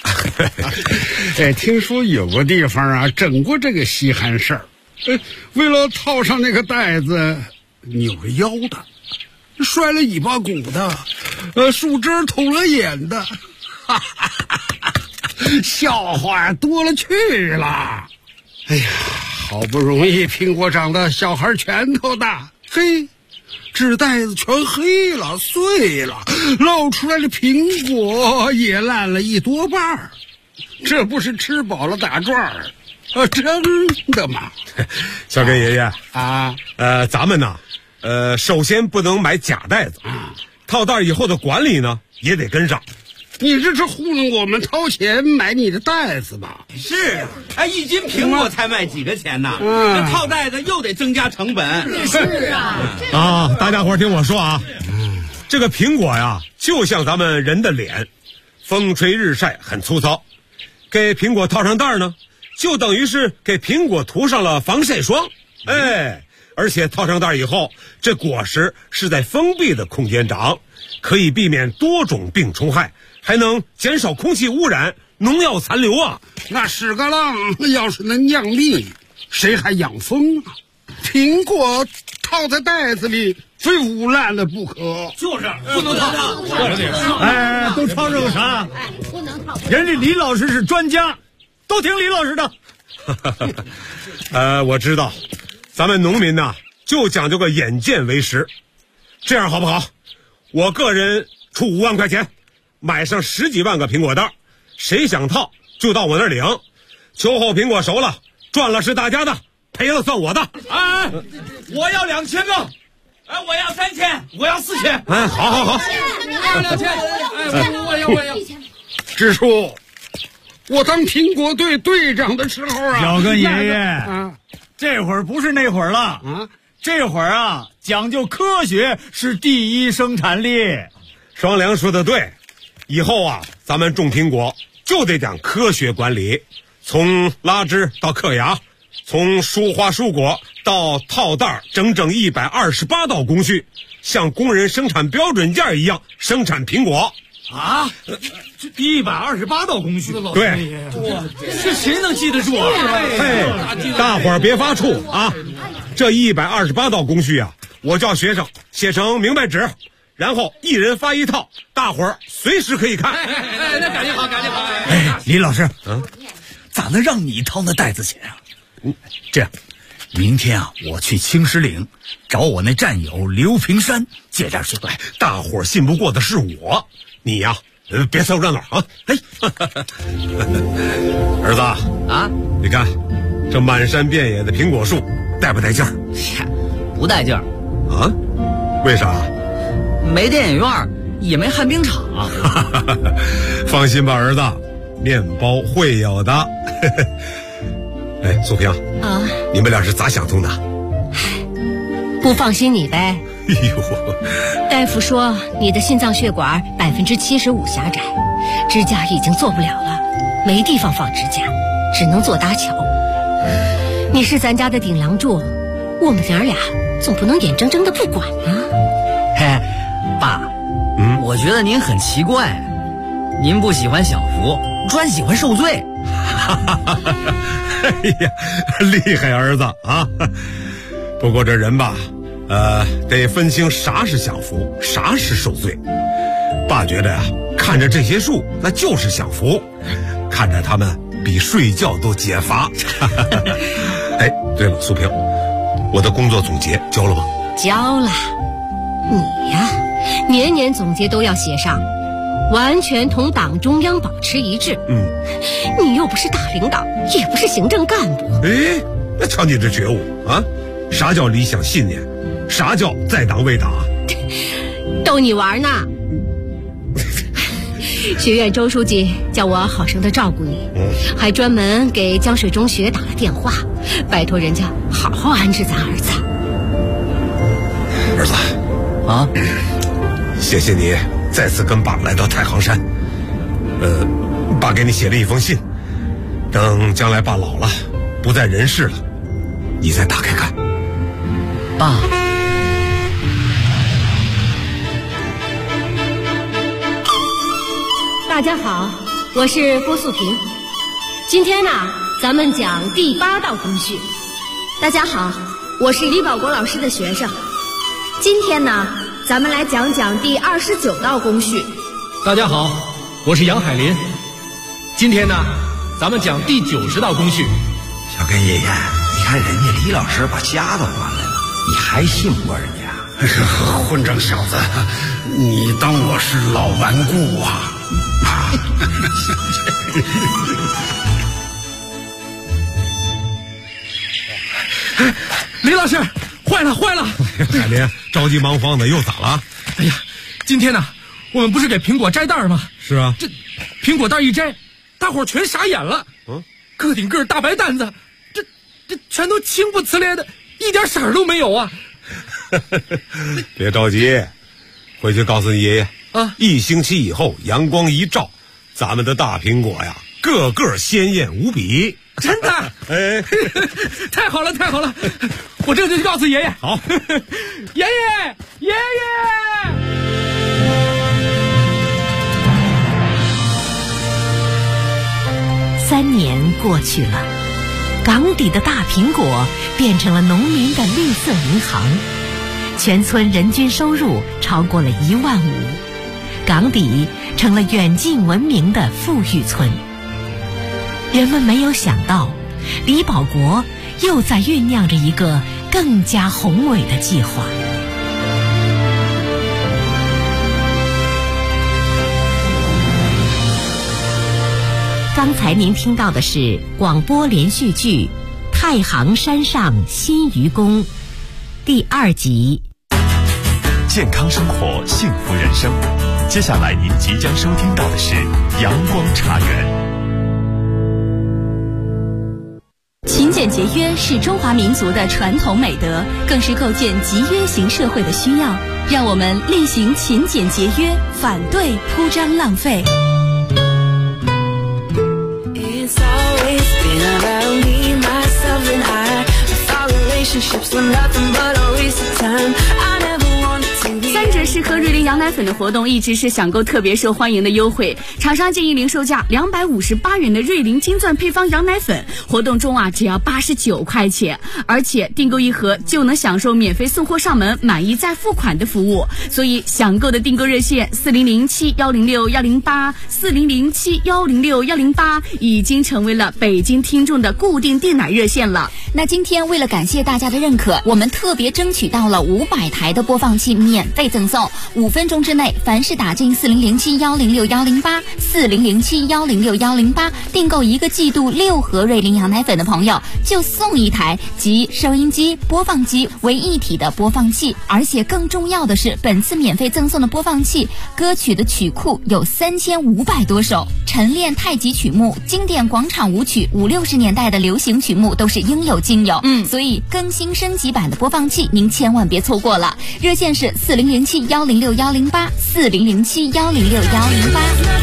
听说有个地方啊整过这个稀罕事儿，为了套上那个袋子，扭了腰的，摔了尾巴骨的，树枝捅了眼的，笑话多了去了。哎呀，好不容易苹果长得小孩拳头大，嘿，纸袋子全黑了碎了，露出来的苹果也烂了一多半，这不是吃饱了打转儿真的吗？ 小根爷爷啊， 咱们呢首先不能买假袋子，套袋以后的管理呢也得跟上。 你这是糊弄我们掏钱买你的袋子吧？ 是，一斤苹果才卖几个钱呢？这套袋子又得增加成本。 是啊。 大家伙听我说啊，这个苹果呀，就像咱们人的脸，风吹日晒很粗糙，给苹果套上袋呢，就等于是给苹果涂上了防晒霜。而且套上袋以后，这果实是在封闭的空间长，可以避免多种病虫害，还能减少空气污染、农药残留啊。 那屎壳郎要是能酿蜜，谁还养蜂啊？苹果套在袋子里，非污烂了不可。 就是不能套上。 都吵什么啥？ 不能套。 人家李老师是专家，都听李老师的。 我知道，咱们农民呐，就讲究个眼见为实。这样好不好？我个人出5万块钱，买上10几万个苹果袋，谁想套就到我那儿领。秋后苹果熟了，赚了是大家的，赔了算我的。 我要2000个，我要3000，我要4000。 好。 我要2000，我要。 支书，我当苹果队队长的时候啊， 小根爷爷这会儿不是那会儿了这会儿讲究科学是第一生产力。 双良说的对， 以后啊，咱们种苹果就得讲科学管理，从拉枝到刻芽，从疏花疏果到套袋，整整128道工序，像工人生产标准件一样生产苹果。 啊，这128道工序， 对， 这谁能记得住啊？ 大伙儿别发怵啊！这128道工序啊，我叫学生写成明白纸，然后一人发一套，大伙儿随时可以看。 那感觉好，感觉好。 李老师，咋能让你掏那袋子钱啊？这样，明天啊，我去青石岭找我那战友刘平山借点水。 大伙儿信不过的是我。你呀，别凑热闹啊！儿子啊， 你看这满山遍野的苹果树，带不带劲儿？ 不带劲儿啊？为啥？ 没电影院，也没旱冰场。 放心吧，儿子，面包会有的。哎，苏萍啊， 你们俩是咋想通的？ 不放心你呗。 哎呦， 大夫说你的心脏血管75%狭窄，支架已经做不了了，没地方放支架，只能做搭桥。你是咱家的顶梁柱，我们娘俩总不能眼睁睁的不管啊。 嘿，爸，我觉得您很奇怪，您不喜欢享福，专喜欢受罪。 哎呀，厉害儿子啊！不过这人吧，得分清啥是享福，啥是受罪。爸觉得呀，看着这些树，那就是享福，看着他们比睡觉都解乏。哎，对了，苏萍，我的工作总结交了吗？ 交了。你呀，年年总结都要写上，完全同党中央保持一致。你又不是大领导，也不是行政干部。 哎，那瞧你这觉悟啊！啥叫理想信念？啥叫在党为党？ 逗你玩呢。学院周书记叫我好生的照顾你，还专门给江水中学打了电话，拜托人家好好安置咱儿子。 儿子啊， 谢谢你再次跟爸来到太行山。爸给你写了一封信，等将来爸老了，不在人世了，你再打开看。 爸， 大家好，我是郭素萍。今天呢，咱们讲第8道工序。 大家好，我是李保国老师的学生。今天呢，咱们来讲讲第29道工序。 大家好，我是杨海林。今天呢，咱们讲第90道工序。 小根爷爷，你看人家李老师把家都还来了，你还信不过人家？ 混账小子，你当我是老顽固啊？ 李老师，坏了！ 海林，着急忙慌的，又咋了？ 哎呀，今天呢，我们不是给苹果摘袋吗？ 是啊， 这苹果袋一摘，大伙儿全傻眼了。个顶个大白蛋子，这全都青不呲咧的，一点色儿都没有啊！ 别着急，回去告诉你爷爷啊，1星期以后阳光一照，咱们的大苹果呀，个个鲜艳无比。 真的？ 哎， 太好了！我这就去告诉爷爷。 好， 爷爷。 3年过去了，港底的大苹果变成了农民的绿色银行，全村人均收入超过了1万5，港底成了远近闻名的富裕村。人们没有想到，李保国又在酝酿着一个更加宏伟的计划。刚才您听到的是广播连续剧《太行山上新愚公》第2集。 健康生活，幸福人生。接下来您即将收听到的是阳光茶园。 勤俭俭节约是中华民族的传统美德，更是构建集约型社会的需要。让我们厉行勤俭节约，反对铺张浪费。 3折试喝瑞麟羊奶粉的活动一直是享购特别受欢迎的优惠，厂商建议零售价258元的瑞麟金钻配方羊奶粉，活动中只要89块钱，而且订购一盒就能享受免费送货上门、满意再付款的服务。所以享购的订购热线4007106108，4007106108已经成为了北京听众的固定订奶热线了。 那今天为了感谢大家的认可，我们特别争取到了500台的播放器免费赠送，5分钟之内凡是打进4007106108，4007106108订购1个季度6盒瑞麟羊奶粉的朋友，就送1台集收音机、播放机为一体的播放器。而且更重要的是，本次免费赠送的播放器歌曲的曲库有3500多首，晨练太极曲目、经典广场舞曲、50、60年代的流行曲目都是应有尽有。所以更新升级版的播放器您千万别错过了。热线是4007106108，4007106108。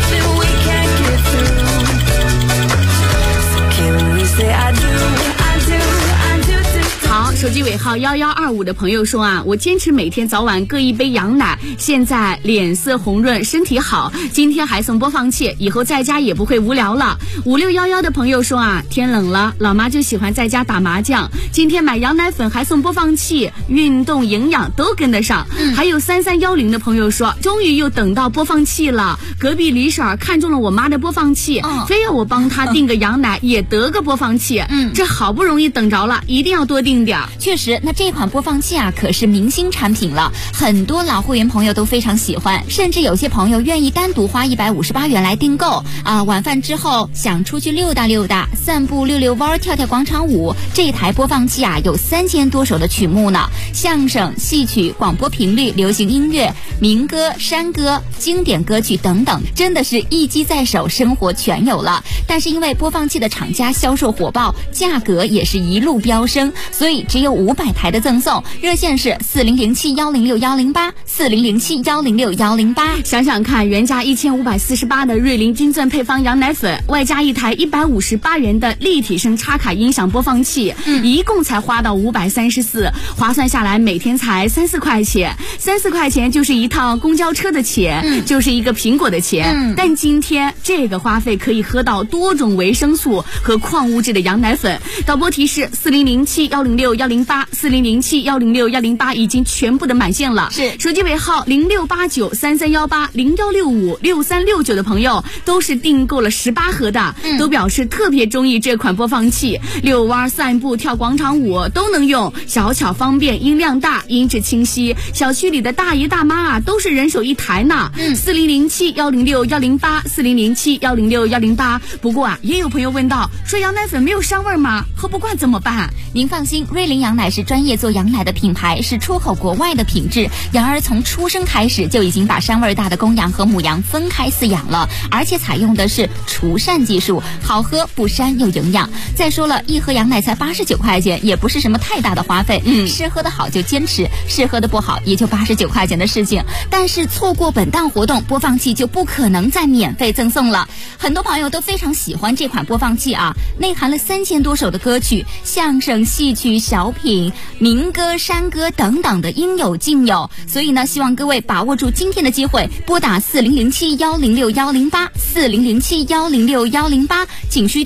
好，手机尾号1125的朋友说我坚持每天早晚各1杯羊奶，现在脸色红润，身体好，今天还送播放器，以后在家也不会无聊了。5611的朋友说天冷了，老妈就喜欢在家打麻将，今天买羊奶粉还送播放器，运动营养都跟得上。还有3310的朋友说，终于又等到播放器了，隔壁李婶看中了我妈的播放器，非要我帮她订个羊奶也得个播放器，这好不容易等着了，一定要多订点。 确实，那这款播放器可是明星产品了，很多老会员朋友都非常喜欢，甚至有些朋友愿意单独花158元来订购晚饭之后想出去溜达溜达、散步溜溜弯、跳跳广场舞，这台播放器有3000多首的曲目呢，相声、戏曲、广播频率、流行音乐、民歌、山歌、经典歌曲等等，真的是一机在手，生活全有了。但是因为播放器的厂家销售火爆，价格也是一路飙升，所以只有500台的赠送。热线是4007106108，4007106108。 想想看，原价1548的瑞麟金钻配方羊奶粉，外加1台158元的立体声插卡音响播放器，一共才花到534，划算下来每天才3-4块钱，3-4块钱就是一趟公交车的钱，就是一个苹果的钱。但今天这个花费可以喝到多种维生素和矿物质的羊奶粉。导播提示：4007106108，4007106108已经全部的满线了。 是手机尾号068933180169的朋友都是订购了18盒的，都表示特别中意这款播放器，遛弯、散步、跳广场舞都能用，小巧方便，音量大，音质清晰。小区里的大爷大妈都是人手1台呢。4007106108，4007106108。不过也有朋友问到，说羊奶粉没有膻味吗？喝不惯怎么办？ 您放心，瑞麟羊奶是专业做羊奶的品牌，是出口国外的品质。羊儿从出生开始就已经把膻味大的公羊和母羊分开饲养了，而且采用的是除膻技术，好喝不膻又营养。再说了，一盒羊奶才89块钱，也不是什么太大的花费。试喝的好就坚持，试喝的不好也就89块钱的事情。但是错过本档活动，播放器就不可能再免费赠送了。很多朋友都非常喜欢这款播放器内含了3000多首的歌曲，相声、戏曲、小品、民歌、山歌等等的应有尽有。所以呢，希望各位把握住今天的机会，拨打4007106108，4007106108，仅需